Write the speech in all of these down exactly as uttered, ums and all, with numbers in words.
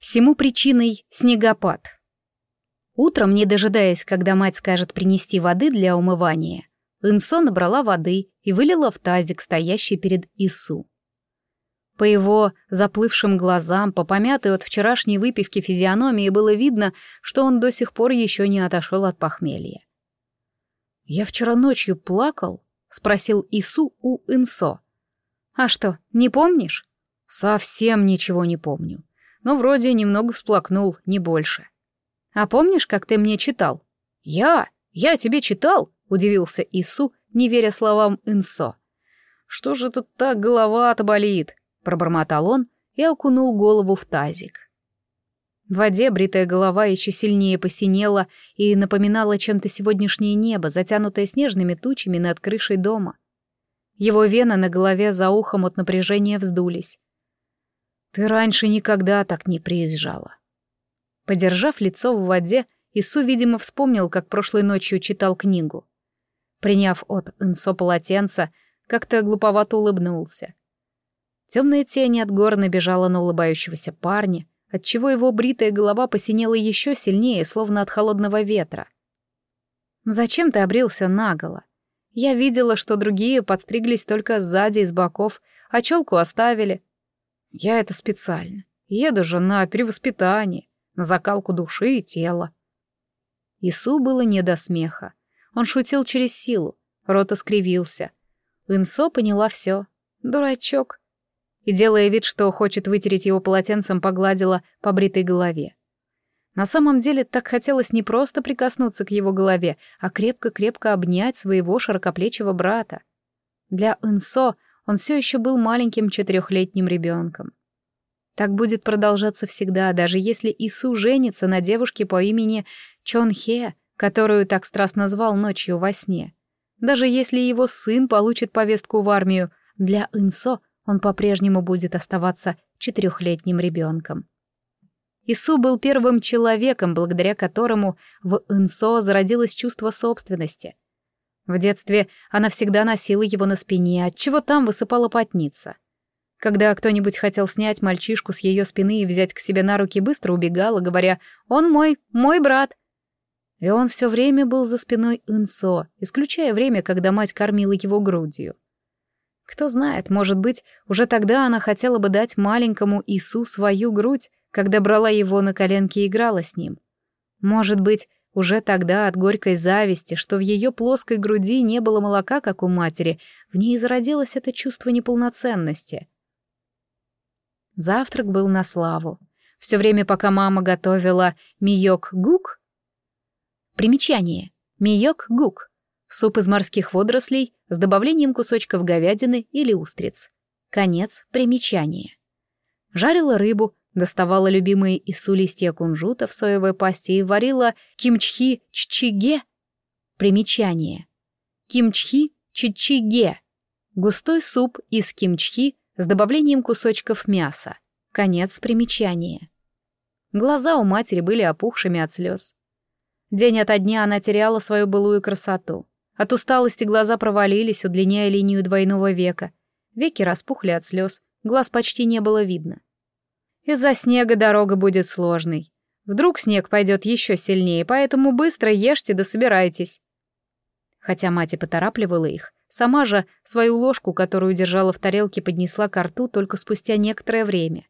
Всему причиной снегопад. Утром, не дожидаясь, когда мать скажет принести воды для умывания, Инсо набрала воды и вылила в тазик, стоящий перед Ису. По его заплывшим глазам, по помятой от вчерашней выпивки физиономии было видно, что он до сих пор еще не отошел от похмелья. «Я вчера ночью плакал?» — спросил Ису у Инсо. «А что, не помнишь?» «Совсем ничего не помню. Но вроде немного всплакнул, не больше». «А помнишь, как ты мне читал?» «Я? Я тебе читал?» — удивился Ису, не веря словам Инсо. «Что же это так голова-то болит?» — пробормотал он и окунул голову в тазик. В воде бритая голова еще сильнее посинела и напоминала чем-то сегодняшнее небо, затянутое снежными тучами над крышей дома. Его вены на голове за ухом от напряжения вздулись. «Ты раньше никогда так не приезжала». Подержав лицо в воде, Ису, видимо, вспомнил, как прошлой ночью читал книгу. Приняв от Инсо полотенце, как-то глуповато улыбнулся. Темная тень от гор набежала на улыбающегося парня, отчего его бритая голова посинела еще сильнее, словно от холодного ветра. «Зачем ты обрился наголо? Я видела, что другие подстриглись только сзади и с боков, а челку оставили. Я это специально. Еду же на перевоспитание, на закалку души и тела». Ису было не до смеха. Он шутил через силу, рот искривился. Инсо поняла все. Дурачок. И, делая вид, что хочет вытереть его полотенцем, погладила по бритой голове. На самом деле так хотелось не просто прикоснуться к его голове, а крепко-крепко обнять своего широкоплечего брата. Для Инсо он все еще был маленьким четырехлетним ребенком. Так будет продолжаться всегда, даже если Ису женится на девушке по имени Чон Хе, которую так страстно звал ночью во сне. Даже если его сын получит повестку в армию, для Инсо он по-прежнему будет оставаться четырехлетним ребенком. Ису был первым человеком, благодаря которому в Инсо зародилось чувство собственности. В детстве она всегда носила его на спине, отчего там высыпала потница. Когда кто-нибудь хотел снять мальчишку с ее спины и взять к себе на руки, быстро убегала, говоря: «Он мой, мой брат». И он все время был за спиной Инсо, исключая время, когда мать кормила его грудью. Кто знает, может быть, уже тогда она хотела бы дать маленькому Ису свою грудь, когда брала его на коленки и играла с ним. Может быть, уже тогда от горькой зависти, что в ее плоской груди не было молока, как у матери, в ней зародилось это чувство неполноценности. Завтрак был на славу. Все время, пока мама готовила миёк-гук. Примечание. Миёк-гук. Суп из морских водорослей с добавлением кусочков говядины или устриц. Конец примечания. Жарила рыбу, доставала любимые Ису листья кунжута в соевой пасте и варила кимчхи-ччиге. Примечание. Кимчхи-ччиге. Густой суп из кимчхи с добавлением кусочков мяса. Конец примечания. Глаза у матери были опухшими от слез. День ото дня она теряла свою былую красоту. От усталости глаза провалились, удлиняя линию двойного века. Веки распухли от слез, глаз почти не было видно. Из-за снега дорога будет сложной. Вдруг снег пойдет еще сильнее, поэтому быстро ешьте да собирайтесь. Хотя мать и поторапливала их, сама же свою ложку, которую держала в тарелке, поднесла ко рту только спустя некоторое время.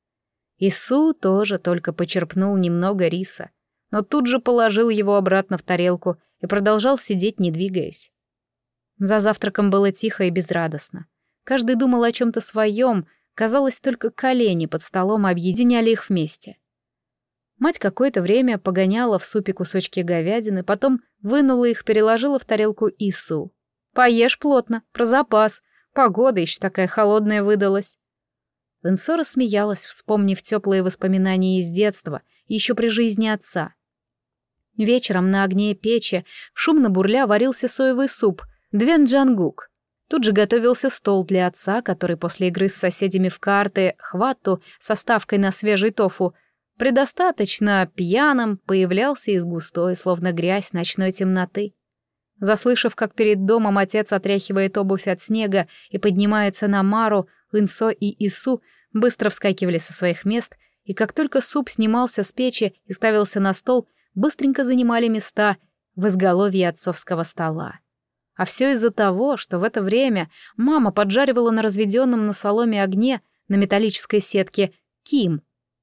Ису тоже только почерпнул немного риса, но тут же положил его обратно в тарелку и продолжал сидеть, не двигаясь. За завтраком было тихо и безрадостно. Каждый думал о чем-то своем, казалось, только колени под столом объединяли их вместе. Мать какое-то время погоняла в супе кусочки говядины, потом вынула их, переложила в тарелку Ису. «Поешь плотно, про запас, погода еще такая холодная выдалась». Инсо рассмеялась, вспомнив теплые воспоминания из детства, еще при жизни отца. Вечером на огне печи, шумно бурля, варился соевый суп, двенджангук. Тут же готовился стол для отца, который после игры с соседями в карты хватту со ставкой на свежий тофу предостаточно пьяным появлялся из густой, словно грязь ночной темноты. Заслышав, как перед домом отец отряхивает обувь от снега и поднимается на Мару, Инсо и Ису быстро вскакивали со своих мест и как только суп снимался с печи и ставился на стол, быстренько занимали места в изголовье отцовского стола. А все из-за того, что в это время мама поджаривала на разведенном на соломе огне на металлической сетке ким.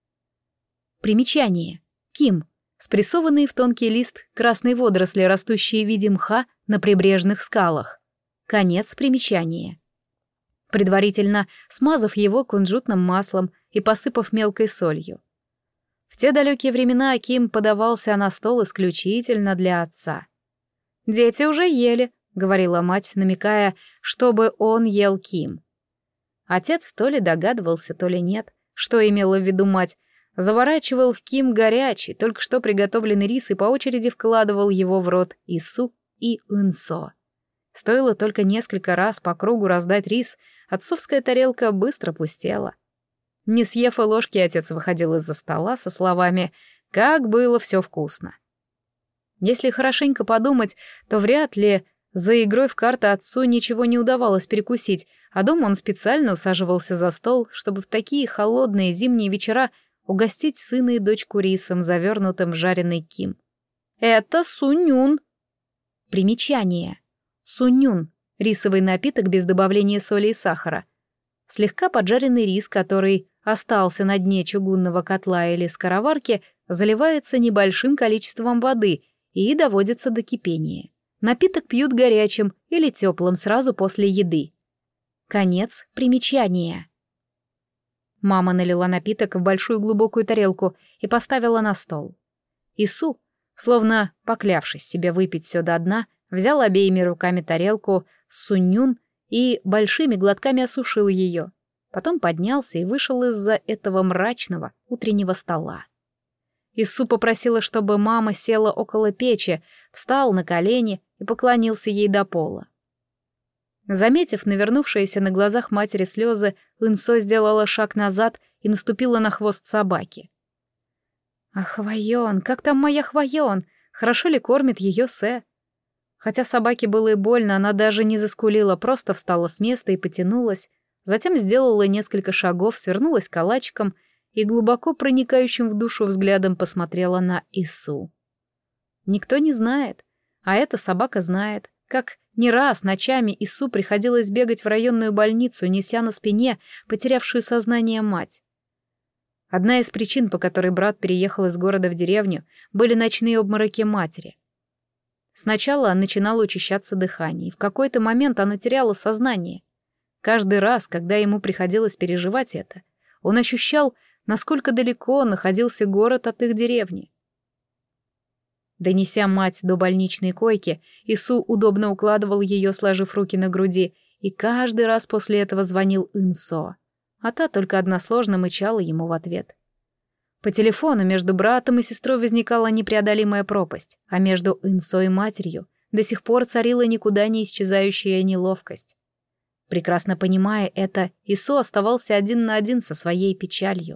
Примечание. Ким — спрессованные в тонкий лист красные водоросли, растущие в виде мха на прибрежных скалах. Конец примечания. Предварительно смазав его кунжутным маслом и посыпав мелкой солью. В те далекие времена ким подавался на стол исключительно для отца. «Дети уже ели», — говорила мать, намекая, чтобы он ел ким. Отец то ли догадывался, то ли нет, что имела в виду мать, заворачивал в ким горячий, только что приготовленный рис и по очереди вкладывал его в рот Ису и Инсо. Стоило только несколько раз по кругу раздать рис, отцовская тарелка быстро пустела. Не съев и ложки, отец выходил из-за стола со словами «Как было все вкусно». Если хорошенько подумать, то вряд ли за игрой в карты отцу ничего не удавалось перекусить, а дома он специально усаживался за стол, чтобы в такие холодные зимние вечера угостить сына и дочку рисом, завернутым в жареный ким. Это сунюн. Примечание. Сунюн — рисовый напиток без добавления соли и сахара. Слегка поджаренный рис, который остался на дне чугунного котла или скороварки, заливается небольшим количеством воды и доводится до кипения. Напиток пьют горячим или теплым сразу после еды. Конец примечания. Мама налила напиток в большую глубокую тарелку и поставила на стол. Ису, словно поклявшись себе выпить все до дна, взял обеими руками тарелку с суньюн и большими глотками осушил ее. Потом поднялся и вышел из-за этого мрачного утреннего стола. Ису попросила, чтобы мама села около печи, встал на колени и поклонился ей до пола. Заметив навернувшиеся на глазах матери слезы, Инсо сделала шаг назад и наступила на хвост собаки. «А Хвоен, как там моя Хвоен? Хорошо ли кормит ее Сэ?» Хотя собаке было и больно, она даже не заскулила, просто встала с места и потянулась, затем сделала несколько шагов, свернулась калачиком и глубоко проникающим в душу взглядом посмотрела на Ису. Никто не знает, а эта собака знает, как не раз ночами Ису приходилось бегать в районную больницу, неся на спине потерявшую сознание мать. Одна из причин, по которой брат переехал из города в деревню, были ночные обмороки матери. Сначала начинало учащаться дыхание, и в какой-то момент она теряла сознание. Каждый раз, когда ему приходилось переживать это, он ощущал, насколько далеко находился город от их деревни. Донеся мать до больничной койки, Ису удобно укладывал ее, сложив руки на груди, и каждый раз после этого звонил Инсо, а та только односложно мычала ему в ответ. По телефону между братом и сестрой возникала непреодолимая пропасть, а между Инсо и матерью до сих пор царила никуда не исчезающая неловкость. Прекрасно понимая это, Исо оставался один на один со своей печалью.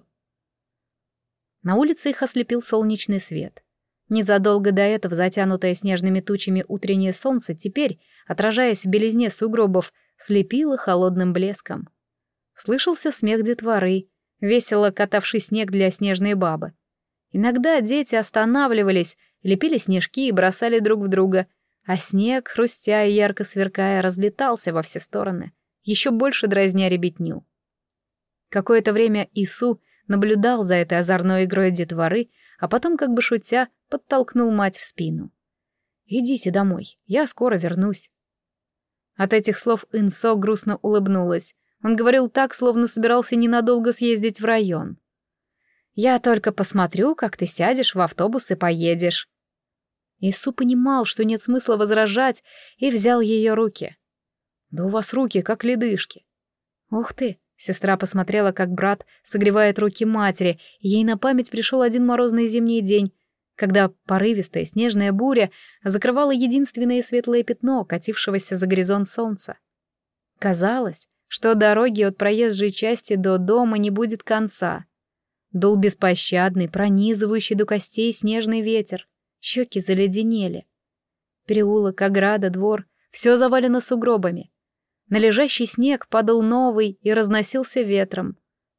На улице их ослепил солнечный свет. Незадолго до этого затянутое снежными тучами утреннее солнце теперь, отражаясь в белизне сугробов, слепило холодным блеском. Слышался смех детворы, весело катавший снег для снежной бабы. Иногда дети останавливались, лепили снежки и бросали друг в друга, а снег, хрустя и ярко сверкая, разлетался во все стороны, еще больше дразня ребятню. Какое-то время Ису наблюдал за этой озорной игрой детворы, а потом, как бы шутя, подтолкнул мать в спину. «Идите домой, я скоро вернусь». От этих слов Инсо грустно улыбнулась. Он говорил так, словно собирался ненадолго съездить в район. «Я только посмотрю, как ты сядешь в автобус и поедешь». Ису понимал, что нет смысла возражать, и взял ее руки. «Да у вас руки, как ледышки». «Ух ты!» — сестра посмотрела, как брат согревает руки матери, и ей на память пришел один морозный зимний день, когда порывистая снежная буря закрывала единственное светлое пятно, катившегося за горизонт солнца. Казалось, что дороги от проезжей части до дома не будет конца. Дул беспощадный, пронизывающий до костей снежный ветер. Щеки заледенели. Переулок, ограда, двор — все завалено сугробами. На лежащий снег падал новый и разносился ветром.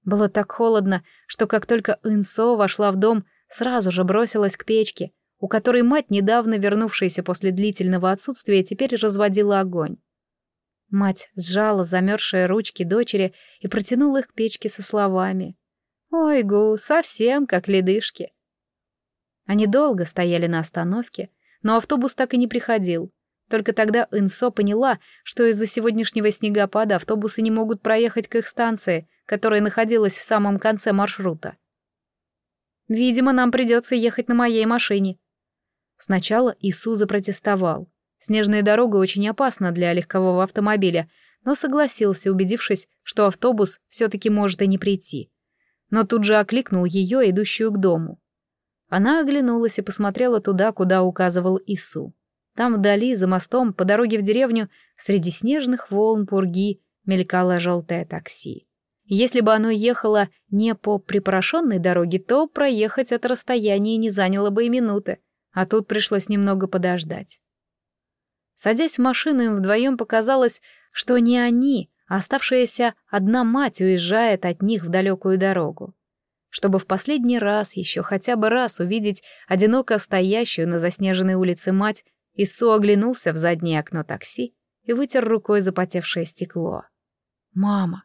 Было так холодно, что как только Инсо вошла в дом, сразу же бросилась к печке, у которой мать, недавно вернувшаяся после длительного отсутствия, теперь разводила огонь. Мать сжала замерзшие ручки дочери и протянула их к печке со словами: «Ой, Гу, совсем как ледышки». Они долго стояли на остановке, но автобус так и не приходил. Только тогда Инсо поняла, что из-за сегодняшнего снегопада автобусы не могут проехать к их станции, которая находилась в самом конце маршрута. «Видимо, нам придется ехать на моей машине». Сначала Ису запротестовал. Снежная дорога очень опасна для легкового автомобиля, но согласился, убедившись, что автобус все-таки может и не прийти. Но тут же окликнул ее, идущую к дому. Она оглянулась и посмотрела туда, куда указывал Ису. Там вдали, за мостом, по дороге в деревню, среди снежных волн пурги, мелькало желтое такси. Если бы оно ехало не по припорошенной дороге, то проехать это расстояние не заняло бы и минуты, а тут пришлось немного подождать. Садясь в машину, им вдвоем показалось, что не они, а оставшаяся одна мать уезжает от них в далекую дорогу. Чтобы в последний раз, еще хотя бы раз увидеть одиноко стоящую на заснеженной улице мать, Ису оглянулся в заднее окно такси и вытер рукой запотевшее стекло. «Мама!»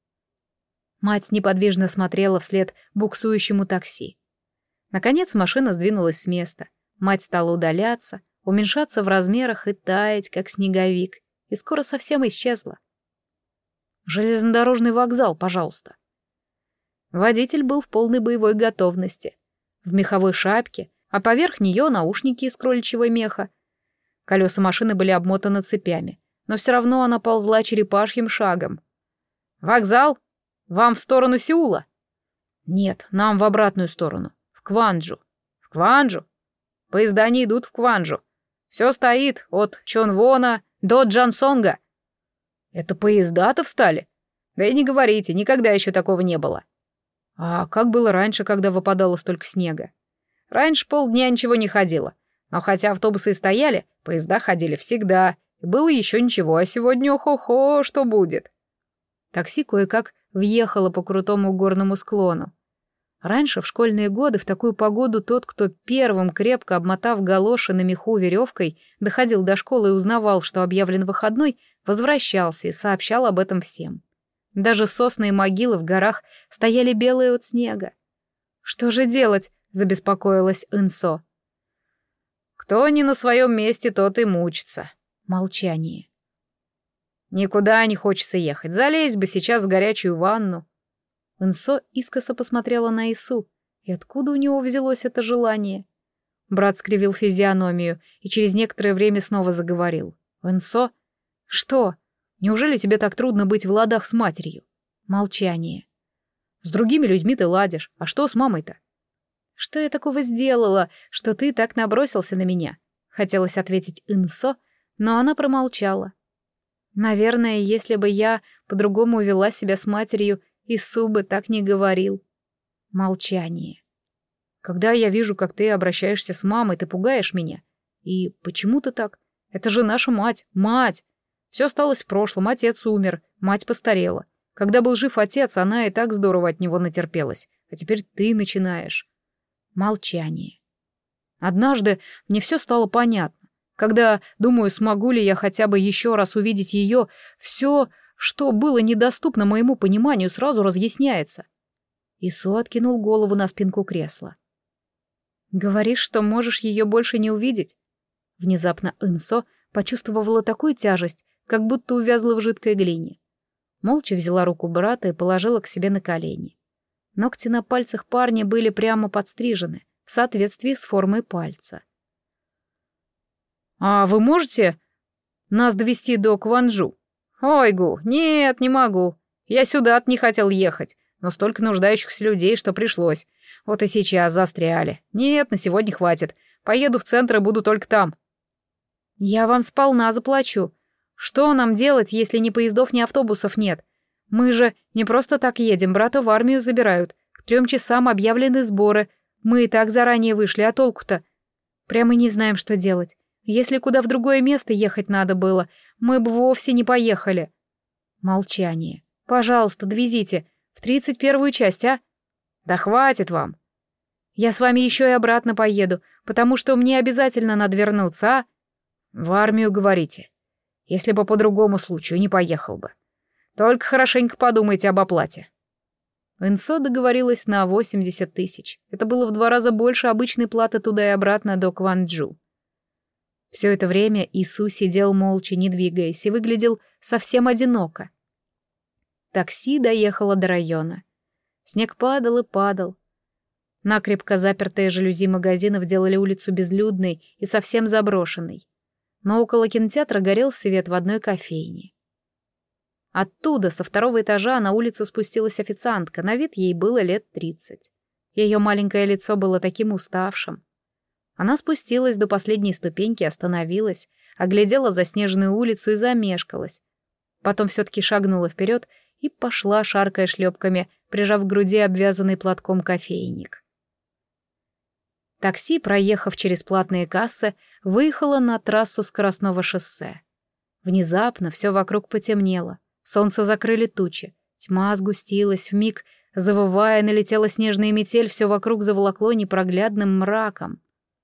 Мать неподвижно смотрела вслед буксующему такси. Наконец машина сдвинулась с места. Мать стала удаляться, уменьшаться в размерах и таять, как снеговик, и скоро совсем исчезла. «Железнодорожный вокзал, пожалуйста». Водитель был в полной боевой готовности. В меховой шапке, а поверх нее наушники из кроличьего меха. Колеса машины были обмотаны цепями, но все равно она ползла черепашьим шагом. «Вокзал? Вам в сторону Сеула?» «Нет, нам в обратную сторону, в Кванджу». «В Кванджу? Поезда не идут в Кванджу. Все стоит от Чонвона до Джансонга». «Это поезда-то встали?» «Да и не говорите, никогда еще такого не было». «А как было раньше, когда выпадало столько снега?» «Раньше полдня ничего не ходило. Но хотя автобусы и стояли, поезда ходили всегда. И было еще ничего, а сегодня охо-хо, что будет?» Такси кое-как въехало по крутому горному склону. Раньше, в школьные годы, в такую погоду тот, кто первым, крепко обмотав галоши на меху веревкой, доходил до школы и узнавал, что объявлен выходной, возвращался и сообщал об этом всем. Даже сосны и могилы в горах стояли белые от снега. «Что же делать?» — забеспокоилась Инсо. «Кто не на своем месте, тот и мучится». Молчание. «Никуда не хочется ехать. Залезь бы сейчас в горячую ванну». Инсо искоса посмотрела на Ису. И откуда у него взялось это желание? Брат скривил физиономию и через некоторое время снова заговорил. «Инсо? Что? Неужели тебе так трудно быть в ладах с матерью?» Молчание. «С другими людьми ты ладишь. А что с мамой-то?» «Что я такого сделала, что ты так набросился на меня?» Хотелось ответить Инсо, но она промолчала. Наверное, если бы я по-другому вела себя с матерью, Ису бы так не говорил. Молчание. «Когда я вижу, как ты обращаешься с мамой, ты пугаешь меня. И почему ты так? Это же наша мать, мать! Все осталось в прошлом, отец умер, мать постарела. Когда был жив отец, она и так здорово от него натерпелась, а теперь ты начинаешь». Молчание. Однажды мне все стало понятно. Когда думаю, смогу ли я хотя бы еще раз увидеть ее, все, что было недоступно моему пониманию, сразу разъясняется. Ису откинул голову на спинку кресла. «Говоришь, что можешь ее больше не увидеть?» Внезапно Инсо почувствовала такую тяжесть, как будто увязла в жидкой глине. Молча взяла руку брата и положила к себе на колени. Ногти на пальцах парня были прямо подстрижены, в соответствии с формой пальца. «А вы можете нас довести до Кванджу?» «Ой, Гу, нет, не могу. Я сюда-то не хотел ехать, но столько нуждающихся людей, что пришлось. Вот и сейчас застряли. Нет, на сегодня хватит. Поеду в центр и буду только там». «Я вам сполна заплачу. Что нам делать, если ни поездов, ни автобусов нет? Мы же не просто так едем, брата в армию забирают. К трем часам объявлены сборы. Мы и так заранее вышли, а толку-то? Прямо не знаем, что делать. Если куда в другое место ехать надо было, мы бы вовсе не поехали». Молчание. «Пожалуйста, довезите. В тридцать первую часть, а? Да хватит вам. Я с вами еще и обратно поеду, потому что мне обязательно надо вернуться, а? В армию, говорите. Если бы по другому случаю не поехал бы. Только хорошенько подумайте об оплате. Инсо договорилась на восемьдесят тысяч. Это было в два раза больше обычной платы туда и обратно до Кванджу. Все это время Ису сидел молча, не двигаясь, и выглядел совсем одиноко. Такси доехало до района. Снег падал и падал. Накрепко запертые жалюзи магазинов делали улицу безлюдной и совсем заброшенной. Но около кинотеатра горел свет в одной кофейне. Оттуда, со второго этажа, на улицу спустилась официантка, на вид ей было лет тридцать. Ее маленькое лицо было таким уставшим. Она спустилась до последней ступеньки, остановилась, оглядела заснеженную улицу и замешкалась. Потом все-таки шагнула вперед и пошла, шаркая шлепками, прижав к груди обвязанный платком кофейник. Такси, проехав через платные кассы, выехало на трассу скоростного шоссе. Внезапно все вокруг потемнело. Солнце закрыли тучи. Тьма сгустилась, вмиг, завывая, налетела снежная метель, все вокруг заволокло непроглядным мраком.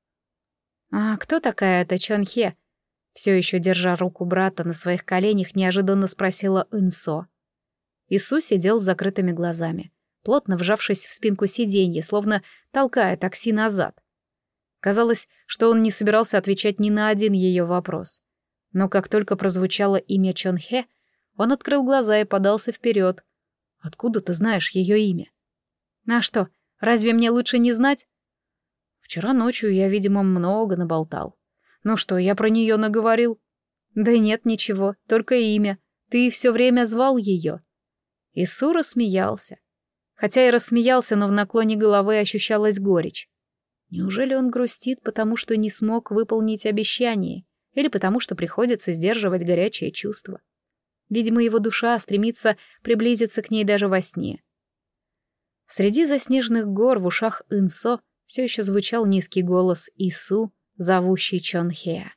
«А кто такая эта Чонхе?» Все еще держа руку брата на своих коленях, неожиданно спросила Инсо. Ису сидел с закрытыми глазами, плотно вжавшись в спинку сиденья, словно толкая такси назад. Казалось, что он не собирался отвечать ни на один ее вопрос. Но как только прозвучало имя Чонхе, он открыл глаза и подался вперед. «Откуда ты знаешь ее имя?» «А что, разве мне лучше не знать?» «Вчера ночью я, видимо, много наболтал. Ну что, я про нее наговорил?» «Да нет, ничего, только имя. Ты все время звал ее». Ису рассмеялся. Хотя и рассмеялся, но в наклоне головы ощущалась горечь. Неужели он грустит, потому что не смог выполнить обещание, или потому что приходится сдерживать горячее чувство? Видимо, его душа стремится приблизиться к ней даже во сне. Среди заснеженных гор в ушах Инсо все еще звучал низкий голос Ису, зовущий Чонхе.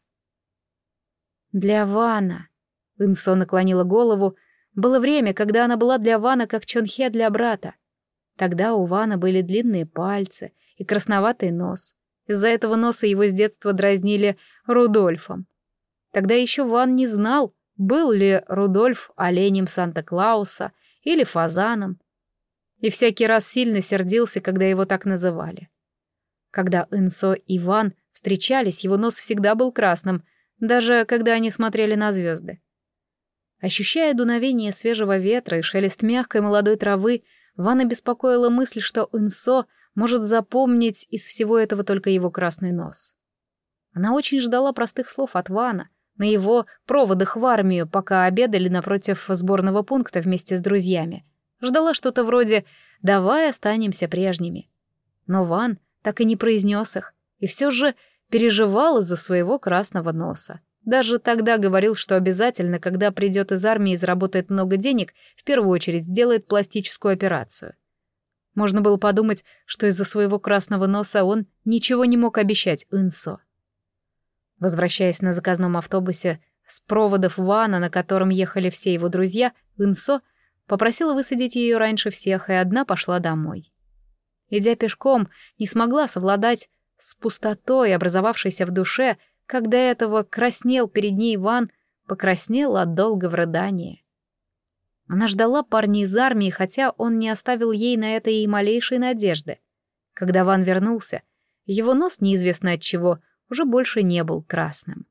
«Для Вана», — Инсо наклонила голову, — было время, когда она была для Вана как Чонхе для брата. Тогда у Вана были длинные пальцы и красноватый нос. Из-за этого носа его с детства дразнили Рудольфом. Тогда еще Ван не знал, был ли Рудольф оленем Санта-Клауса или фазаном. И всякий раз сильно сердился, когда его так называли. Когда Инсо и Ван встречались, его нос всегда был красным, даже когда они смотрели на звезды. Ощущая дуновение свежего ветра и шелест мягкой молодой травы, Вана беспокоила мысль, что Инсо может запомнить из всего этого только его красный нос. Она очень ждала простых слов от Вана на его проводах в армию, пока обедали напротив сборного пункта вместе с друзьями. Ждала что-то вроде «давай останемся прежними». Но Ван так и не произнес их, и все же переживал из-за своего красного носа. Даже тогда говорил, что обязательно, когда придет из армии и заработает много денег, в первую очередь сделает пластическую операцию. Можно было подумать, что из-за своего красного носа он ничего не мог обещать Инсо. Возвращаясь на заказном автобусе с проводов Вана, на котором ехали все его друзья, Инсо попросила высадить ее раньше всех, и одна пошла домой. Идя пешком, не смогла совладать с пустотой, образовавшейся в душе, когда этого краснел перед ней Ван, покраснел от долгого рыдания. Она ждала парня из армии, хотя он не оставил ей на это и малейшей надежды. Когда Ван вернулся, его нос, неизвестно от чего, уже больше не был красным.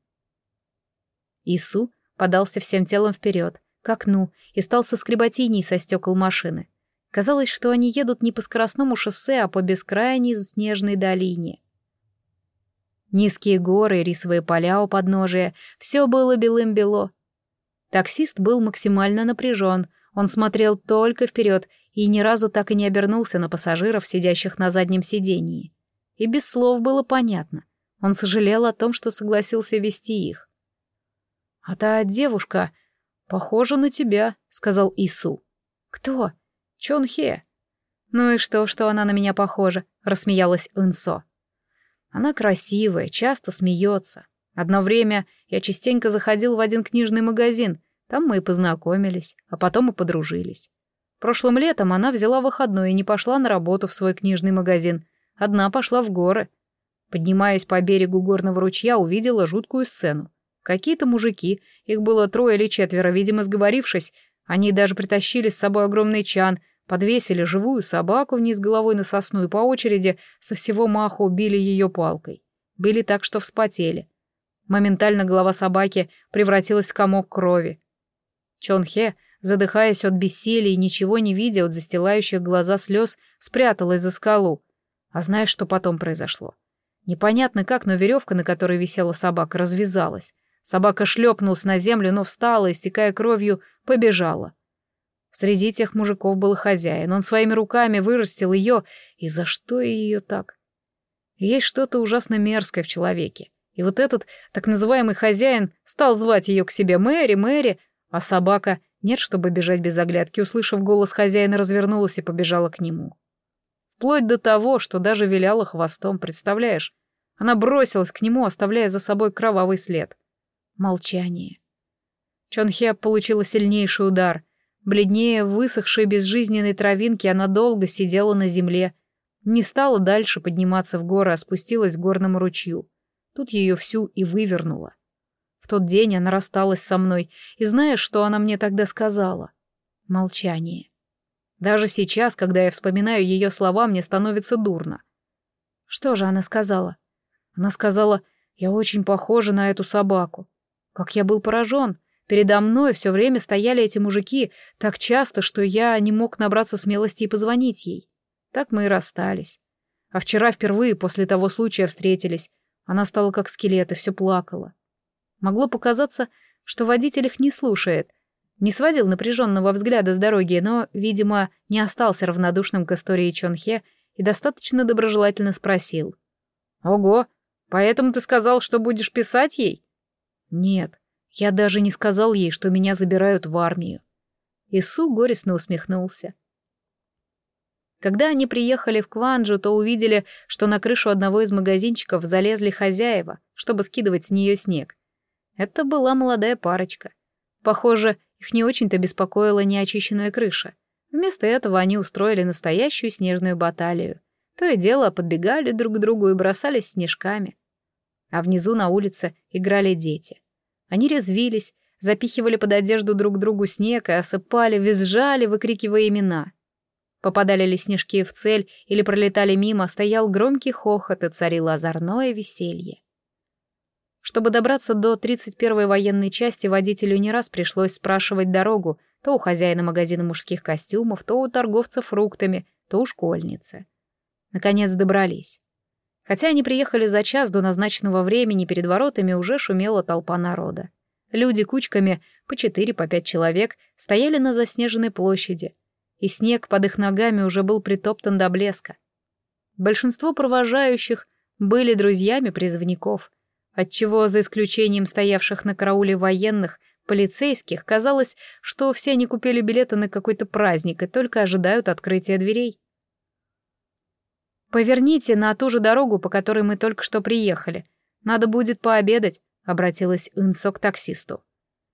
Ису подался всем телом вперед, к окну, и стал соскребать иней со стекол машины. Казалось, что они едут не по скоростному шоссе, а по бескрайней снежной долине. Низкие горы, рисовые поля у подножия — все было белым-бело. Таксист был максимально напряжен, он смотрел только вперед и ни разу так и не обернулся на пассажиров, сидящих на заднем сидении. И без слов было понятно, он сожалел о том, что согласился вести их. «А та девушка похожа на тебя», — сказал Ису. «Кто?» «Чонхе». «Ну и что, что она на меня похожа?» — рассмеялась Инсо. Она красивая, часто смеется. Одно время я частенько заходил в один книжный магазин, там мы и познакомились, а потом и подружились. Прошлым летом она взяла выходной и не пошла на работу в свой книжный магазин. Одна пошла в горы. Поднимаясь по берегу горного ручья, увидела жуткую сцену. Какие-то мужики, их было трое или четверо, видимо, сговорившись, они даже притащили с собой огромный чан, подвесили живую собаку вниз головой на сосну и по очереди со всего маху били ее палкой. Били так, что вспотели. Моментально голова собаки превратилась в комок крови. Чон Хе, задыхаясь от бессилия и ничего не видя от застилающих глаза слез, спряталась за скалу. А знаешь, что потом произошло? Непонятно как, но веревка, на которой висела собака, развязалась. Собака шлепнулась на землю, но встала, истекая кровью, побежала. Среди тех мужиков был хозяин, он своими руками вырастил ее, и за что ее так? Есть что-то ужасно мерзкое в человеке. И вот этот так называемый хозяин стал звать ее к себе: «Мэри, Мэри», а собака, нет, чтобы бежать без оглядки, услышав голос хозяина, развернулась и побежала к нему. Вплоть до того, что даже виляла хвостом, представляешь? Она бросилась к нему, оставляя за собой кровавый след. Молчание. Чон Хе получила сильнейший удар. Бледнее высохшей безжизненной травинки, она долго сидела на земле. Не стала дальше подниматься в горы, а спустилась к горному ручью. Тут ее всю и вывернуло. В тот день она рассталась со мной, и знаешь, что она мне тогда сказала? Молчание. Даже сейчас, когда я вспоминаю ее слова, мне становится дурно. Что же она сказала? Она сказала: «Я очень похожа на эту собаку». Как я был поражен. Передо мной все время стояли эти мужики так часто, что я не мог набраться смелости и позвонить ей. Так мы и расстались. А вчера впервые после того случая встретились. Она стала как скелет и все плакала. Могло показаться, что водитель их не слушает. Не сводил напряженного взгляда с дороги, но, видимо, не остался равнодушным к истории Чон Хе и достаточно доброжелательно спросил: «Ого, поэтому ты сказал, что будешь писать ей?» «Нет, я даже не сказал ей, что меня забирают в армию». Ису горестно усмехнулся. Когда они приехали в Кванджу, то увидели, что на крышу одного из магазинчиков залезли хозяева, чтобы скидывать с нее снег. Это была молодая парочка. Похоже, их не очень-то беспокоила неочищенная крыша. Вместо этого они устроили настоящую снежную баталию. То и дело подбегали друг к другу и бросались снежками. А внизу на улице играли дети. Они резвились, запихивали под одежду друг другу снег и осыпали, визжали, выкрикивая имена. Попадали ли снежки в цель или пролетали мимо, стоял громкий хохот и царило озорное веселье. Чтобы добраться до тридцать первой военной части, водителю не раз пришлось спрашивать дорогу то у хозяина магазина мужских костюмов, то у торговца фруктами, то у школьницы. Наконец добрались. Хотя они приехали за час до назначенного времени, перед воротами уже шумела толпа народа. Люди кучками, по четыре, по пять человек, стояли на заснеженной площади, и снег под их ногами уже был притоптан до блеска. Большинство провожающих были друзьями призывников, отчего, за исключением стоявших на карауле военных, полицейских, казалось, что все они купили билеты на какой-то праздник и только ожидают открытия дверей. «Поверните на ту же дорогу, по которой мы только что приехали. Надо будет пообедать», — обратилась Инсо к таксисту.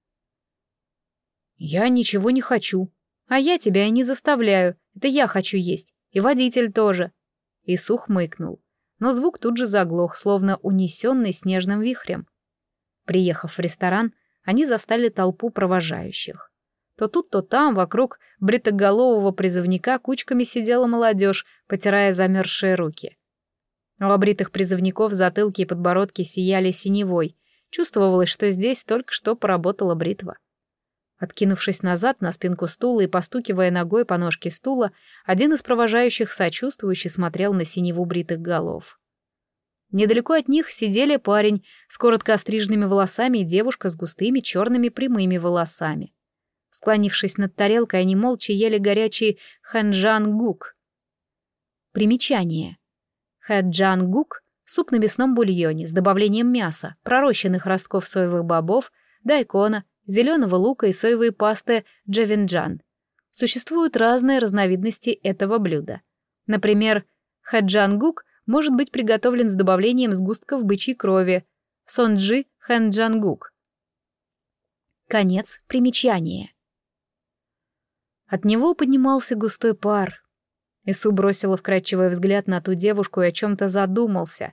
«Я ничего не хочу. А я тебя и не заставляю. Это я хочу есть. И водитель тоже». Ису хмыкнул. Но звук тут же заглох, словно унесенный снежным вихрем. Приехав в ресторан, они застали толпу провожающих. То тут, то там, вокруг бритоголового призывника кучками сидела молодежь, потирая замерзшие руки. У обритых призывников затылки и подбородки сияли синевой. Чувствовалось, что здесь только что поработала бритва. Откинувшись назад на спинку стула и постукивая ногой по ножке стула, один из провожающих сочувствующе смотрел на синеву бритых голов. Недалеко от них сидели парень с коротко остриженными волосами и девушка с густыми черными прямыми волосами. Склонившись над тарелкой, они молча ели горячий хэнджан-гук. Примечание. Хэнджан-гук — суп на мясном бульоне с добавлением мяса, пророщенных ростков соевых бобов, дайкона, зеленого лука и соевой пасты джавинджан. Существуют разные разновидности этого блюда. Например, хэнджан-гук может быть приготовлен с добавлением сгустков бычьей крови, сонджи хэнджан-гук. Конец примечания. От него поднимался густой пар. Ису бросила вкрадчивый взгляд на ту девушку и о чем-то задумался.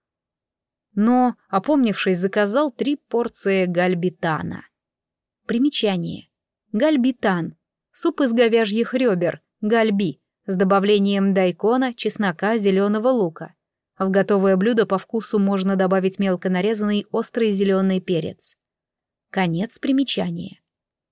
Но, опомнившись, заказал три порции гальбитана. Примечание. Гальбитан. Суп из говяжьих ребер, гальби, с добавлением дайкона, чеснока, зеленого лука. В готовое блюдо по вкусу можно добавить мелко нарезанный острый зеленый перец. Конец примечания.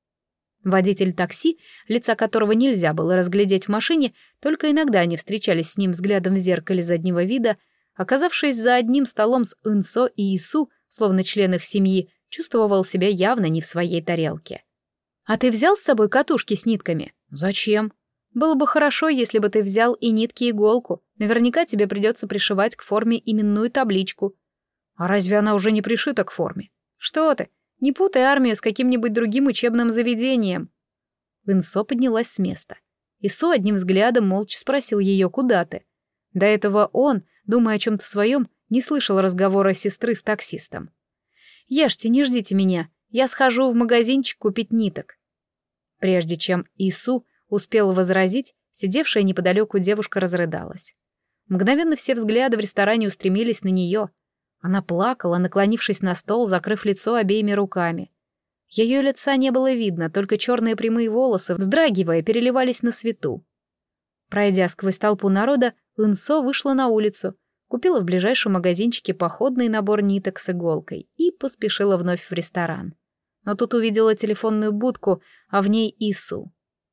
Водитель такси, лица которого нельзя было разглядеть в машине, только иногда они встречались с ним взглядом в зеркале заднего вида, оказавшись за одним столом с Инсо и Ису, словно член их семьи, чувствовал себя явно не в своей тарелке. «А ты взял с собой катушки с нитками?» «Зачем?» «Было бы хорошо, если бы ты взял и нитки, и иголку. Наверняка тебе придется пришивать к форме именную табличку». «А разве она уже не пришита к форме?» «Что ты? Не путай армию с каким-нибудь другим учебным заведением». Инсо поднялась с места. Исо одним взглядом молча спросил ее, куда ты. До этого он, думая о чем-то своем, не слышал разговора сестры с таксистом. «Ешьте, не ждите меня. Я схожу в магазинчик купить ниток». Прежде чем Ису успел возразить, сидевшая неподалеку девушка разрыдалась. Мгновенно все взгляды в ресторане устремились на нее. Она плакала, наклонившись на стол, закрыв лицо обеими руками. Ее лица не было видно, только черные прямые волосы, вздрагивая, переливались на свету. Пройдя сквозь толпу народа, Инсо вышла на улицу, купила в ближайшем магазинчике походный набор ниток с иголкой и поспешила вновь в ресторан. Но тут увидела телефонную будку, а в ней Ису.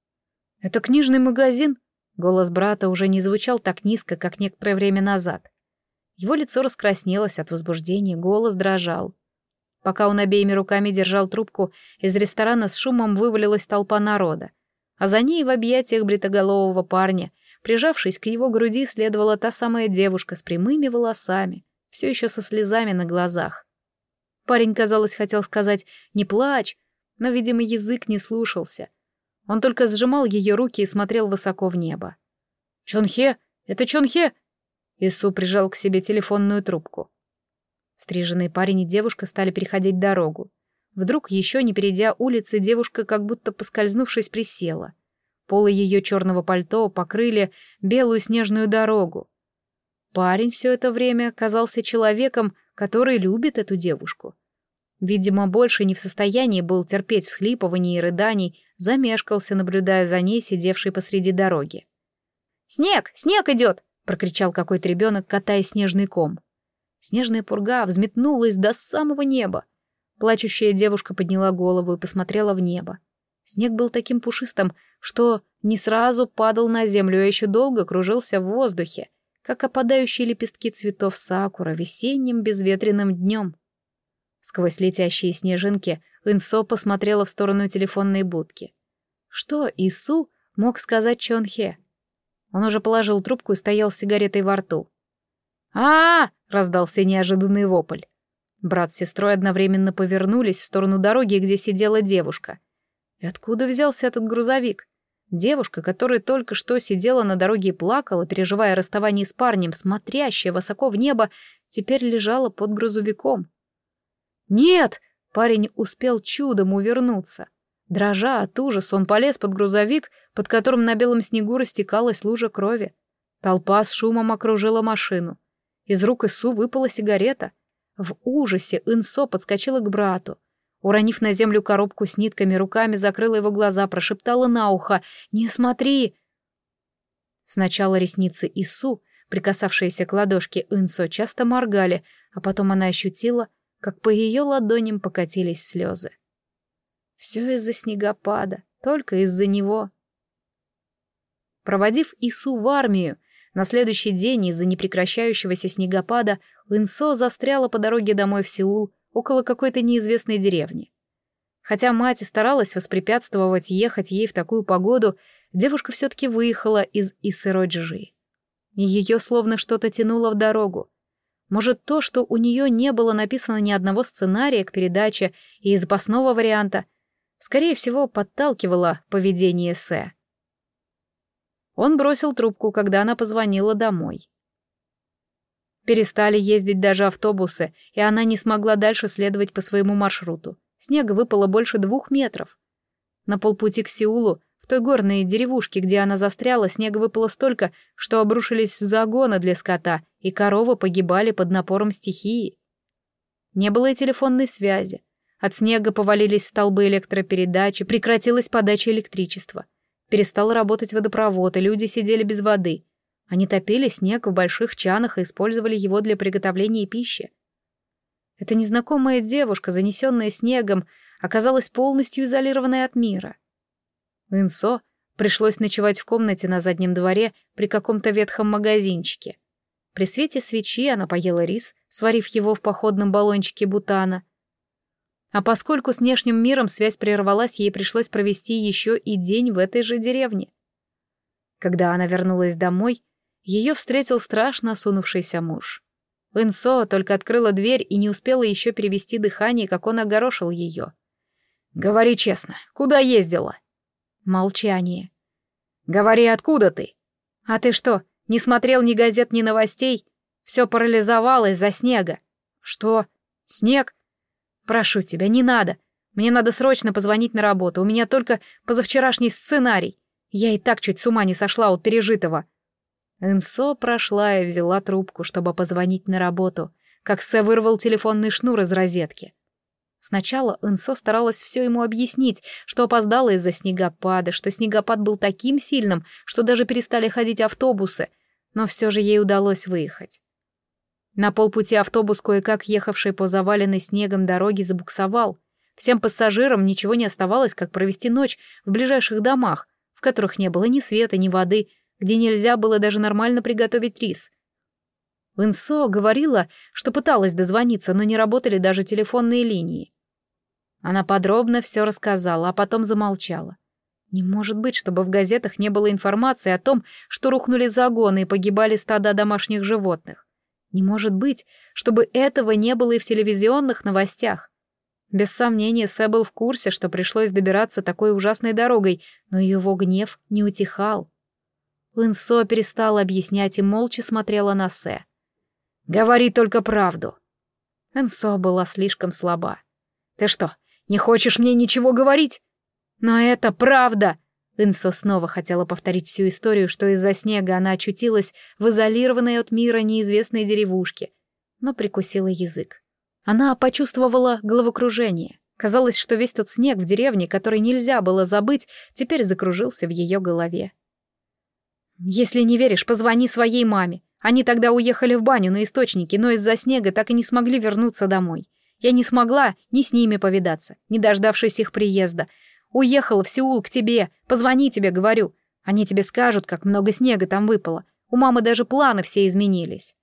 «Это книжный магазин?» Голос брата уже не звучал так низко, как некоторое время назад. Его лицо раскраснелось от возбуждения, голос дрожал. Пока он обеими руками держал трубку, из ресторана с шумом вывалилась толпа народа, а за ней в объятиях бритоголового парня, прижавшись к его груди, следовала та самая девушка с прямыми волосами, все еще со слезами на глазах. Парень, казалось, хотел сказать «не плачь», но, видимо, язык не слушался. Он только сжимал ее руки и смотрел высоко в небо. «Чонхе! Это Чонхе!» Ису прижал к себе телефонную трубку. Стриженный парень и девушка стали переходить дорогу. Вдруг, еще не перейдя улицы, девушка, как будто поскользнувшись, присела. Полы ее черного пальто покрыли белую снежную дорогу. Парень все это время казался человеком, который любит эту девушку. Видимо, больше не в состоянии был терпеть всхлипываний и рыданий, замешкался, наблюдая за ней, сидевшей посреди дороги. «Снег! Снег идет!» — прокричал какой-то ребенок, катая снежный ком. Снежная пурга взметнулась до самого неба. Плачущая девушка подняла голову и посмотрела в небо. Снег был таким пушистым, что не сразу падал на землю, а еще долго кружился в воздухе, как опадающие лепестки цветов сакура весенним безветренным днем. Сквозь летящие снежинки Инсо посмотрела в сторону телефонной будки. Что Ису мог сказать Чонхе? Он уже положил трубку и стоял с сигаретой во рту. а, -а, -а раздался неожиданный вопль. Брат с сестрой одновременно повернулись в сторону дороги, где сидела девушка. И откуда взялся этот грузовик? Девушка, которая только что сидела на дороге и плакала, переживая расставание с парнем, смотрящая высоко в небо, теперь лежала под грузовиком. «Нет!» — парень успел чудом увернуться. Дрожа от ужаса, он полез под грузовик, под которым на белом снегу растекалась лужа крови. Толпа с шумом окружила машину. Из рук Ису выпала сигарета. В ужасе Инсо подскочила к брату. Уронив на землю коробку с нитками, руками закрыла его глаза, прошептала на ухо: «Не смотри!» Сначала ресницы Ису, прикасавшиеся к ладошке Инсо, часто моргали, а потом она ощутила, как по ее ладоням покатились слезы. Все из-за снегопада, только из-за него. Проводив Ису в армию, на следующий день из-за непрекращающегося снегопада Инсо застряла по дороге домой в Сеул около какой-то неизвестной деревни. Хотя мать и старалась воспрепятствовать ехать ей в такую погоду, девушка все-таки выехала из Исыроджи. И ее словно что-то тянуло в дорогу. Может, то, что у нее не было написано ни одного сценария к передаче и запасного варианта, скорее всего, подталкивало поведение Сэ. Он бросил трубку, когда она позвонила домой. Перестали ездить даже автобусы, и она не смогла дальше следовать по своему маршруту. Снега выпало больше двух метров. На полпути к Сеулу, в В той горной деревушке, где она застряла, снега выпало столько, что обрушились загоны для скота, и коровы погибали под напором стихии. Не было и телефонной связи. От снега повалились столбы электропередачи, прекратилась подача электричества. Перестал работать водопровод, и люди сидели без воды. Они топили снег в больших чанах и использовали его для приготовления пищи. Эта незнакомая девушка, занесенная снегом, оказалась полностью изолированной от мира. Инсо пришлось ночевать в комнате на заднем дворе при каком-то ветхом магазинчике. При свете свечи она поела рис, сварив его в походном баллончике бутана. А поскольку с внешним миром связь прервалась, ей пришлось провести еще и день в этой же деревне. Когда она вернулась домой, ее встретил страшно осунувшийся муж. Инсо только открыла дверь и не успела еще перевести дыхание, как он огорошил ее. «Говори честно, куда ездила?» Молчание. «Говори, откуда ты?» «А ты что, не смотрел ни газет, ни новостей? Все парализовало из-за снега». «Что? Снег? Прошу тебя, не надо. Мне надо срочно позвонить на работу. У меня только позавчерашний сценарий. Я и так чуть с ума не сошла от пережитого». Инсо прошла и взяла трубку, чтобы позвонить на работу, как Сэ вырвал телефонный шнур из розетки. Сначала Инсо старалась все ему объяснить, что опоздала из-за снегопада, что снегопад был таким сильным, что даже перестали ходить автобусы, но все же ей удалось выехать. На полпути автобус, кое-как ехавший по заваленной снегом дороге, забуксовал. Всем пассажирам ничего не оставалось, как провести ночь в ближайших домах, в которых не было ни света, ни воды, где нельзя было даже нормально приготовить рис. Инсо говорила, что пыталась дозвониться, но не работали даже телефонные линии. Она подробно все рассказала, а потом замолчала. Не может быть, чтобы в газетах не было информации о том, что рухнули загоны и погибали стада домашних животных. Не может быть, чтобы этого не было и в телевизионных новостях. Без сомнения, Сэ был в курсе, что пришлось добираться такой ужасной дорогой, но его гнев не утихал. Инсо перестала объяснять и молча смотрела на Сэ. «Говори только правду». Инсо была слишком слаба. «Ты что, не хочешь мне ничего говорить?» «Но это правда!» Инсо снова хотела повторить всю историю, что из-за снега она очутилась в изолированной от мира неизвестной деревушке, но прикусила язык. Она почувствовала головокружение. Казалось, что весь тот снег в деревне, который нельзя было забыть, теперь закружился в ее голове. «Если не веришь, позвони своей маме. Они тогда уехали в баню на источнике, но из-за снега так и не смогли вернуться домой. Я не смогла ни с ними повидаться, не дождавшись их приезда. Уехала в Сеул к тебе, позвони тебе, говорю. Они тебе скажут, как много снега там выпало. У мамы даже планы все изменились».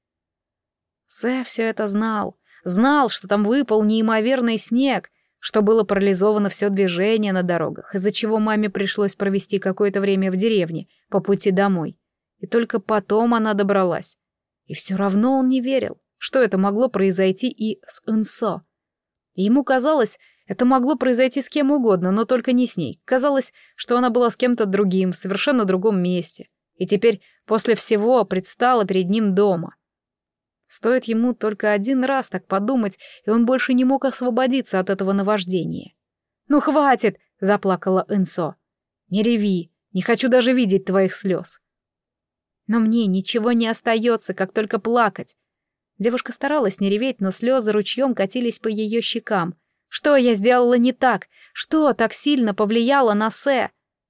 Сэ все это знал. Знал, что там выпал неимоверный снег, что было парализовано все движение на дорогах, из-за чего маме пришлось провести какое-то время в деревне по пути домой. И только потом она добралась. И все равно он не верил, что это могло произойти и с Инсо. И ему казалось, это могло произойти с кем угодно, но только не с ней. Казалось, что она была с кем-то другим, в совершенно другом месте. И теперь, после всего, предстала перед ним дома. Стоит ему только один раз так подумать, и он больше не мог освободиться от этого наваждения. «Ну, хватит!» — заплакала Инсо. «Не реви, не хочу даже видеть твоих слез». «Но мне ничего не остается, как только плакать». Девушка старалась не реветь, но слезы ручьем катились по ее щекам. «Что я сделала не так? Что так сильно повлияло на Сэ?»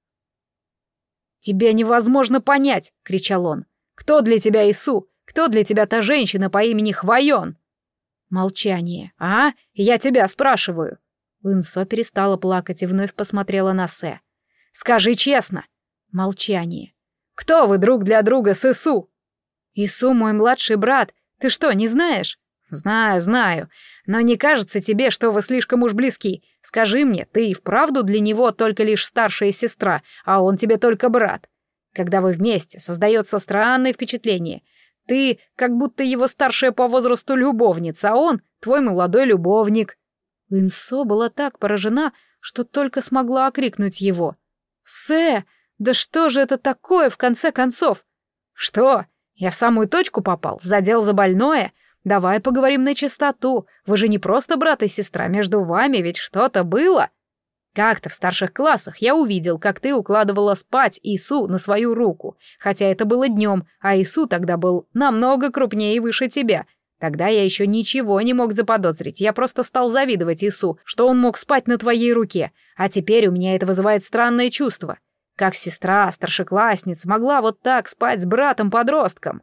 «Тебя невозможно понять!» — кричал он. «Кто для тебя Ису? Кто для тебя та женщина по имени Хвоен?» Молчание. «А? Я тебя спрашиваю». Инсо перестала плакать и вновь посмотрела на Сэ. «Скажи честно». Молчание. «Кто вы друг для друга с Ису?» «Ису мой младший брат. Ты что, не знаешь?» «Знаю, знаю. Но не кажется тебе, что вы слишком уж близки? Скажи мне, ты и вправду для него только лишь старшая сестра, а он тебе только брат? Когда вы вместе, создается странное впечатление. Ты как будто его старшая по возрасту любовница, а он твой молодой любовник». Инсо была так поражена, что только смогла окрикнуть его. «Сэ, да что же это такое в конце концов?» «Что? Я в самую точку попал? Задел за больное? Давай поговорим на чистоту. Вы же не просто брат и сестра, между вами ведь что-то было?» Как-то в старших классах я увидел, как ты укладывала спать Ису на свою руку, хотя это было днем, а Ису тогда был намного крупнее и выше тебя. Тогда я еще ничего не мог заподозрить, я просто стал завидовать Ису, что он мог спать на твоей руке, а теперь у меня это вызывает странное чувство. Как сестра, старшеклассница, могла вот так спать с братом-подростком?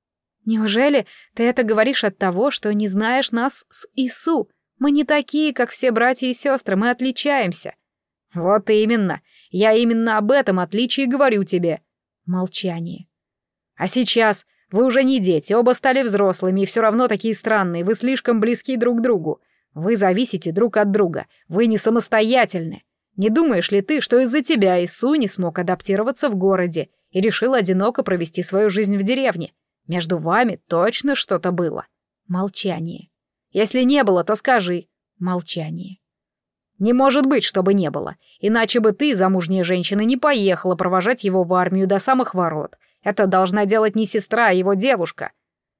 Неужели ты это говоришь от того, что не знаешь нас с Ису? Мы не такие, как все братья и сестры, мы отличаемся. Вот именно. Я именно об этом отличии говорю тебе. Молчание. А сейчас вы уже не дети, оба стали взрослыми и все равно такие странные, вы слишком близки друг к другу. Вы зависите друг от друга, вы не самостоятельны. Не думаешь ли ты, что из-за тебя Ису не смог адаптироваться в городе и решил одиноко провести свою жизнь в деревне? Между вами точно что-то было. Молчание. Если не было, то скажи. Молчание. Не может быть, чтобы не было. Иначе бы ты, замужняя женщина, не поехала провожать его в армию до самых ворот. Это должна делать не сестра, а его девушка.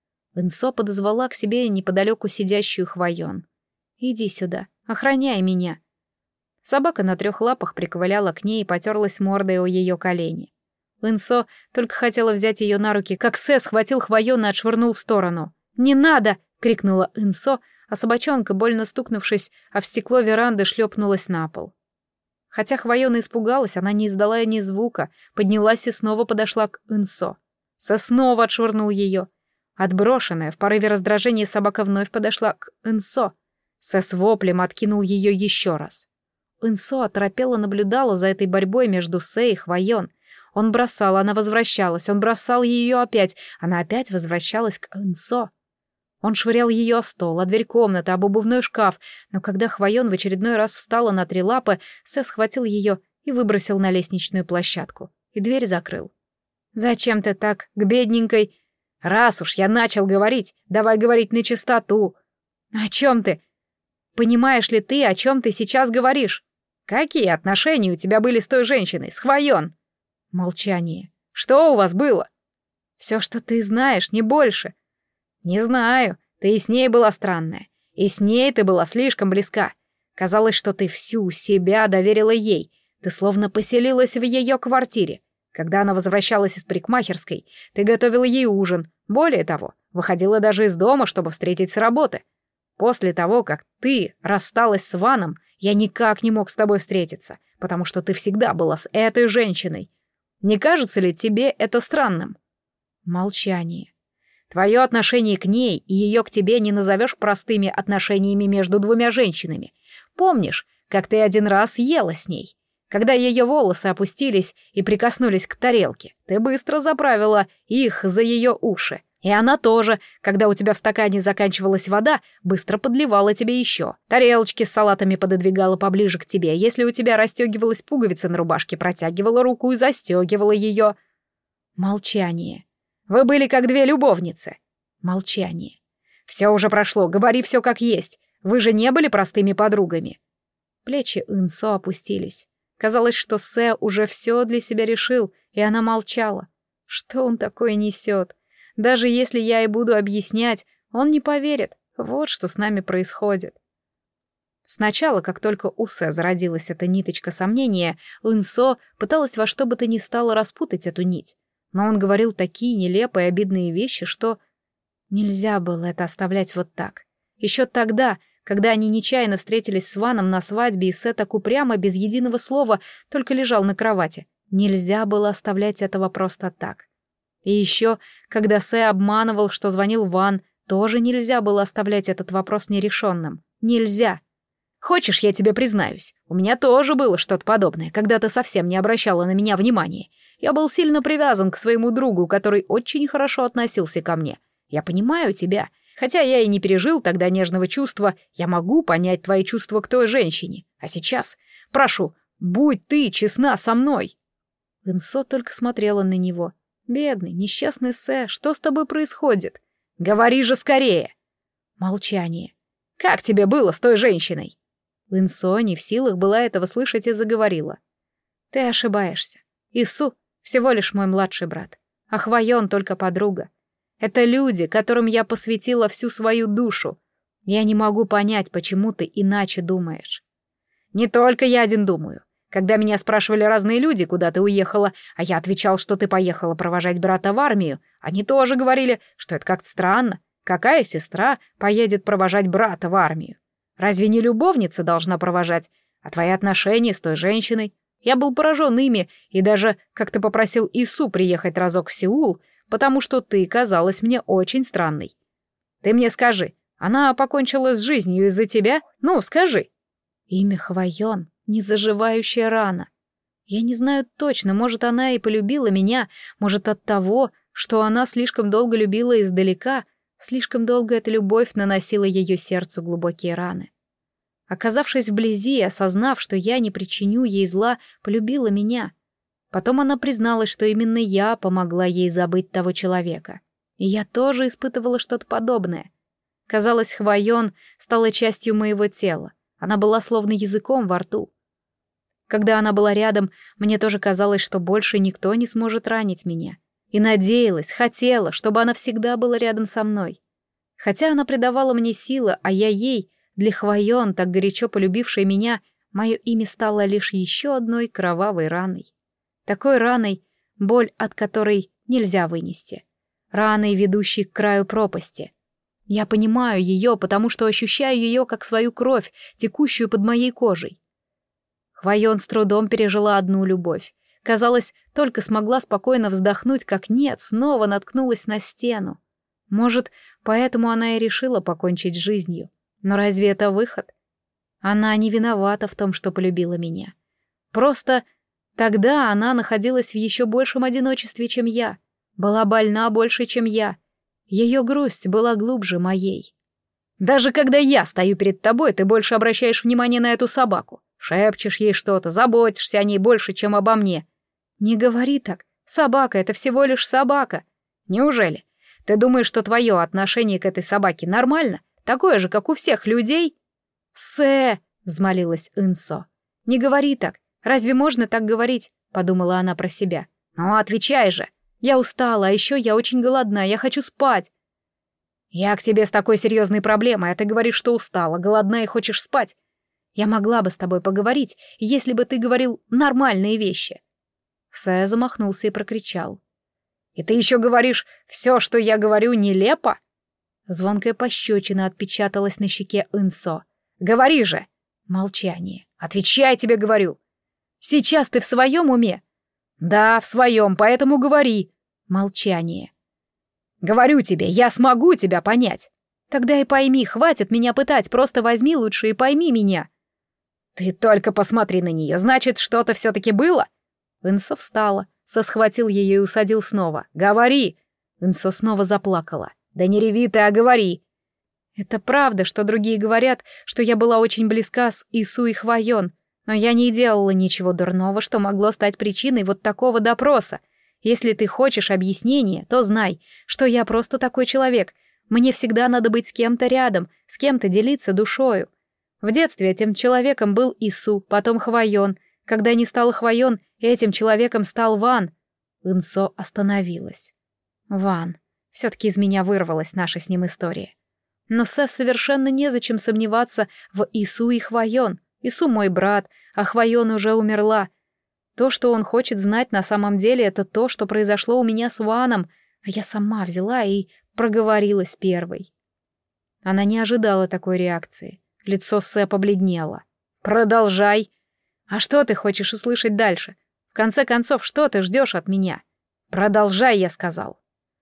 Инсо подозвала к себе неподалеку сидящую Хвоен. «Иди сюда, охраняй меня». Собака на трех лапах приковыляла к ней и потерлась мордой о ее колени. Инсо только хотела взять ее на руки, как Сэ схватил Хвоен и отшвырнул в сторону. «Не надо!» — крикнула Инсо, а собачонка, больно стукнувшись об стекло веранды, шлепнулась на пол. Хотя Хвоена испугалась, она не издала ни звука, поднялась и снова подошла к Инсо. Сэ снова отшвырнул ее. Отброшенная, в порыве раздражения собака вновь подошла к Инсо. Сэ с воплем откинул ее еще раз. Инсо оторопело наблюдала за этой борьбой между Сэ и Хвоен. Он бросал, она возвращалась, он бросал ее опять, она опять возвращалась к Инсо. Он швырял ее о стол, о дверь комнаты, об обувной шкаф, но когда Хвоен в очередной раз встала на три лапы, Сэ схватил ее и выбросил на лестничную площадку, и дверь закрыл. «Зачем ты так, к бедненькой?» «Раз уж я начал говорить, давай говорить на чистоту». «О чем ты? Понимаешь ли ты, о чем ты сейчас говоришь? Какие отношения у тебя были с той женщиной, с Хвоен?» Молчание. «Что у вас было?» «Все, что ты знаешь, не больше». «Не знаю, ты и с ней была странная, и с ней ты была слишком близка. Казалось, что ты всю себя доверила ей, ты словно поселилась в ее квартире. Когда она возвращалась из парикмахерской, ты готовила ей ужин, более того, выходила даже из дома, чтобы встретить с работы. После того, как ты рассталась с Ваном, я никак не мог с тобой встретиться, потому что ты всегда была с этой женщиной. Не кажется ли тебе это странным?» Молчание. «Твое отношение к ней и ее к тебе не назовешь простыми отношениями между двумя женщинами. Помнишь, как ты один раз ела с ней? Когда ее волосы опустились и прикоснулись к тарелке, ты быстро заправила их за ее уши. И она тоже, когда у тебя в стакане заканчивалась вода, быстро подливала тебе еще. Тарелочки с салатами пододвигала поближе к тебе. Если у тебя расстегивалась пуговица на рубашке, протягивала руку и застегивала ее». Молчание. «Вы были как две любовницы». Молчание. «Все уже прошло, говори все как есть. Вы же не были простыми подругами». Плечи Инсо опустились. Казалось, что Сэ уже все для себя решил, и она молчала. Что он такое несет? Даже если я и буду объяснять, он не поверит. Вот что с нами происходит. Сначала, как только у Сэ зародилась эта ниточка сомнения, Инсо пыталась во что бы то ни стало распутать эту нить. Но он говорил такие нелепые, обидные вещи, что нельзя было это оставлять вот так. Еще тогда, когда они нечаянно встретились с Ваном на свадьбе, и Сэ так упрямо, без единого слова, только лежал на кровати, нельзя было оставлять этого просто так. И еще, когда Сэ обманывал, что звонил Ван, тоже нельзя было оставлять этот вопрос нерешенным. Нельзя. Хочешь, я тебе признаюсь, у меня тоже было что-то подобное, когда ты совсем не обращала на меня внимания. Я был сильно привязан к своему другу, который очень хорошо относился ко мне. Я понимаю тебя. Хотя я и не пережил тогда нежного чувства, я могу понять твои чувства к той женщине. А сейчас, прошу, будь ты честна со мной». Инсо только смотрела на него. «Бедный, несчастный Сэ, что с тобой происходит? Говори же скорее!» Молчание. «Как тебе было с той женщиной?» Инсо не в силах была этого слышать и заговорила. «Ты ошибаешься. Ису всего лишь мой младший брат, а Хвоен только подруга. Это люди, которым я посвятила всю свою душу. Я не могу понять, почему ты иначе думаешь». Не только я один думаю. Когда меня спрашивали разные люди, куда ты уехала, а я отвечал, что ты поехала провожать брата в армию, они тоже говорили, что это как-то странно. Какая сестра поедет провожать брата в армию? Разве не любовница должна провожать? А твои отношения с той женщиной? Я был поражен ими и даже как-то попросил Ису приехать разок в Сеул, потому что ты казалась мне очень странной. Ты мне скажи, она покончила с жизнью из-за тебя? Ну, скажи. Имя Хвоен, незаживающая рана. Я не знаю точно, может, она и полюбила меня, может, от того, что она слишком долго любила издалека, слишком долго эта любовь наносила ее сердцу глубокие раны. Оказавшись вблизи и осознав, что я не причиню ей зла, полюбила меня. Потом она призналась, что именно я помогла ей забыть того человека. И я тоже испытывала что-то подобное. Казалось, Хвоен стала частью моего тела. Она была словно языком во рту. Когда она была рядом, мне тоже казалось, что больше никто не сможет ранить меня. И надеялась, хотела, чтобы она всегда была рядом со мной. Хотя она придавала мне силы, а я ей, для Хвоен, так горячо полюбившей меня, мое имя стало лишь еще одной кровавой раной. Такой раной, боль от которой нельзя вынести. Раной, ведущей к краю пропасти. Я понимаю ее, потому что ощущаю ее как свою кровь, текущую под моей кожей. Хвоен с трудом пережила одну любовь. Казалось, только смогла спокойно вздохнуть, как нет, снова наткнулась на стену. Может, поэтому она и решила покончить с жизнью. Но разве это выход? Она не виновата в том, что полюбила меня. Просто тогда она находилась в еще большем одиночестве, чем я. Была больна больше, чем я. Ее грусть была глубже моей. Даже когда я стою перед тобой, ты больше обращаешь внимание на эту собаку. Шепчешь ей что-то, заботишься о ней больше, чем обо мне. Не говори так. Собака — это всего лишь собака. Неужели? Ты думаешь, что твое отношение к этой собаке нормально? Такое же, как у всех людей? «Сэ!» — взмолилась Инсо. «Не говори так. Разве можно так говорить?» — подумала она про себя. «Ну, отвечай же!» «Я устала, а еще я очень голодна, я хочу спать». «Я к тебе с такой серьезной проблемой, а ты говоришь, что устала, голодна и хочешь спать. Я могла бы с тобой поговорить, если бы ты говорил нормальные вещи». Сэ замахнулся и прокричал. «И ты еще говоришь, все, что я говорю, нелепо?» Звонкая пощечина отпечаталась на щеке Инсо. «Говори же!» Молчание. «Отвечай, тебе говорю!» «Сейчас ты в своем уме?» «Да, в своем, поэтому говори!» Молчание. «Говорю тебе, я смогу тебя понять!» «Тогда и пойми, хватит меня пытать, просто возьми лучше и пойми меня!» «Ты только посмотри на нее, значит, что-то все-таки было?» Инсо встала, Со схватил ее и усадил снова. «Говори!» Инсо снова заплакала. «Да не реви ты, а говори!» «Это правда, что другие говорят, что я была очень близка с Ису и Хвоен, но я не делала ничего дурного, что могло стать причиной вот такого допроса. Если ты хочешь объяснения, то знай, что я просто такой человек. Мне всегда надо быть с кем-то рядом, с кем-то делиться душою. В детстве этим человеком был Ису, потом Хвоен. Когда не стал Хвоен, этим человеком стал Ван». Инсо остановилась. «Ван. Все-таки из меня вырвалась наша с ним история. Но Сэс совершенно незачем сомневаться в Ису и Хвоен. Ису мой брат, а Хвоен уже умерла. То, что он хочет знать на самом деле, это то, что произошло у меня с Ваном, а я сама взяла и проговорилась первой». Она не ожидала такой реакции. Лицо Сэ побледнело. «Продолжай. А что ты хочешь услышать дальше? В конце концов, что ты ждешь от меня? Продолжай, я сказал».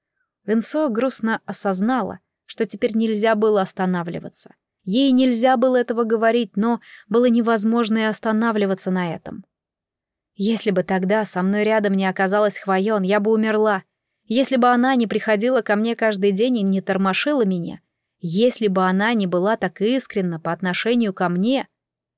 Инсо грустно осознала, что теперь нельзя было останавливаться. Ей нельзя было этого говорить, но было невозможно и останавливаться на этом. «Если бы тогда со мной рядом не оказалась Хвоен, я бы умерла. Если бы она не приходила ко мне каждый день и не тормошила меня, если бы она не была так искренна по отношению ко мне,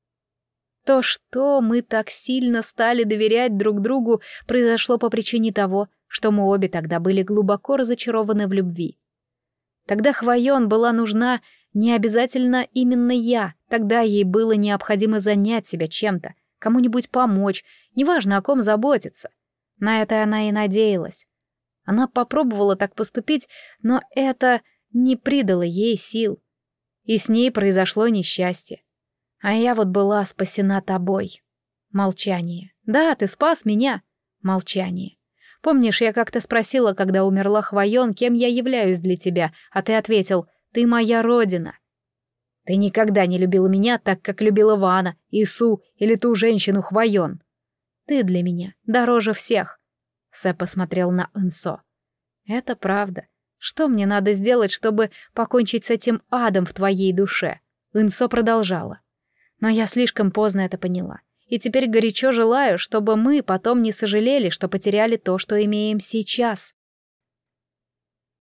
то, что мы так сильно стали доверять друг другу, произошло по причине того, что мы обе тогда были глубоко разочарованы в любви. Тогда Хвоен была нужна не обязательно именно я, тогда ей было необходимо занять себя чем-то, кому-нибудь помочь, неважно, о ком заботиться. На это она и надеялась. Она попробовала так поступить, но это не придало ей сил. И с ней произошло несчастье. А я вот была спасена тобой. Молчание. Да, ты спас меня. Молчание. Помнишь, я как-то спросила, когда умерла Хвоен, кем я являюсь для тебя, а ты ответил: ты моя родина. Ты никогда не любила меня так, как любила Вана, Ису или ту женщину Хвоен. Ты для меня дороже всех. Сэп посмотрел на Инсо. Это правда. Что мне надо сделать, чтобы покончить с этим адом в твоей душе? Инсо продолжала. Но я слишком поздно это поняла. И теперь горячо желаю, чтобы мы потом не сожалели, что потеряли то, что имеем сейчас.